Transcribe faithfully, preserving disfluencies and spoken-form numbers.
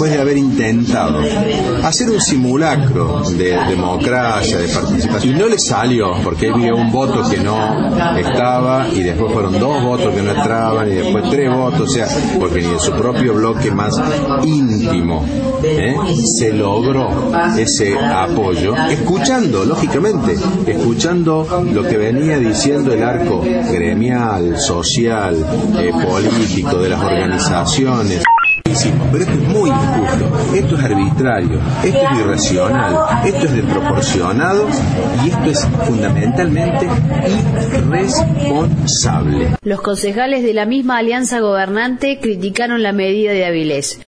después de haber intentado hacer un simulacro de democracia, de participación, y no le salió, porque había un voto que no estaba, y después fueron dos votos que no entraban, y después tres votos, o sea, porque ni en su propio bloque más íntimo ¿eh? se logró ese apoyo, escuchando, lógicamente, escuchando lo que venía diciendo el arco gremial, social, eh, político, de las organizaciones. Pero esto es muy injusto, esto es arbitrario, esto es irracional, esto es desproporcionado y esto es fundamentalmente irresponsable. Los concejales de la misma alianza gobernante criticaron la medida de Avilés.